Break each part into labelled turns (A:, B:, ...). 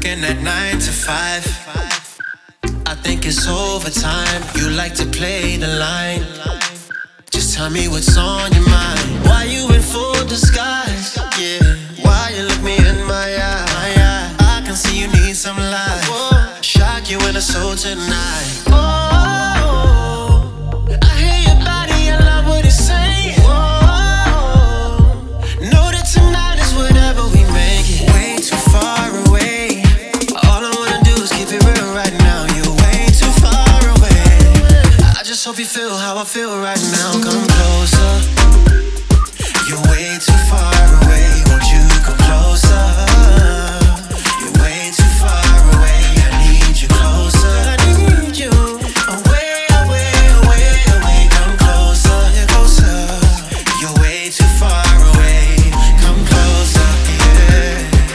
A: working at 9 to 5. I think it's overtime. You like to play the line. Just tell me what's on your mind. Why you in full disguise? Yeah. Why you look me in my eye? I can see you need some light. Shock you in a soul tonight. I hear your body, I love what it's saying. Know that tonight is whatever we make it. Way too far away. All I wanna do is keep it real right now. You're way too far away. I just hope you feel how I feel right now. Come closer. You're way too far away. Won't you come closer? You're way too far away. I need you closer. I need you. Away, away, away, away. Come closer, closer. You're way too far away. Come closer, yeah.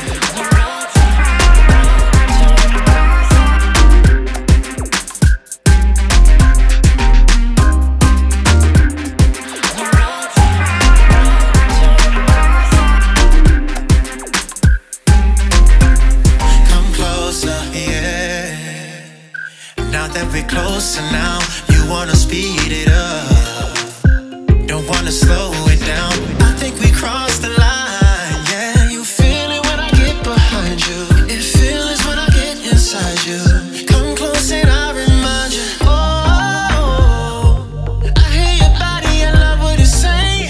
A: Now that we're closer now, you wanna speed it up. Don't wanna slow it down. I think we crossed the line. Yeah, you feel it when I get behind you. It feels when I get inside you. Come close and I'll remind you. I hear your body, I love what it's saying.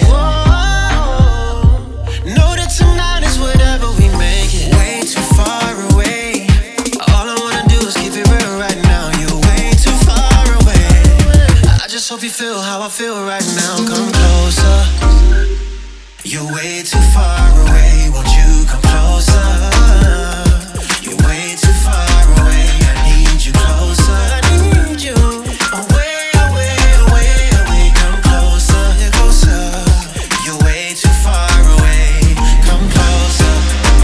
A: Know that tonight is whatever we make it. Way too far away. All I wanna do is keep it real right now. Just hope you feel how I feel right now. Come closer. You're way too far away. Won't you come closer? You're way too far away. I need you closer. I need you. Away, away, away, away. Come closer, closer. You're way too far away. Come closer.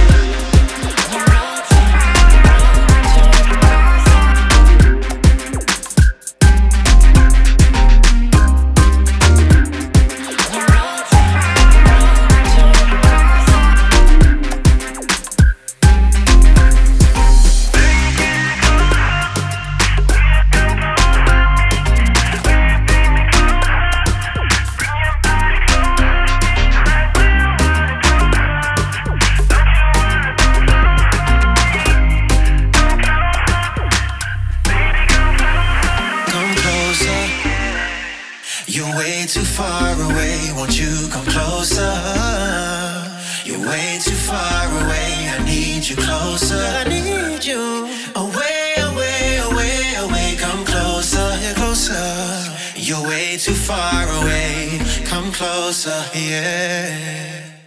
A: You're way too far away, won't you come closer? You're way too far away, I need you closer. I need you. Away, away, away, away, come closer, closer. You're way too far away, come closer, yeah.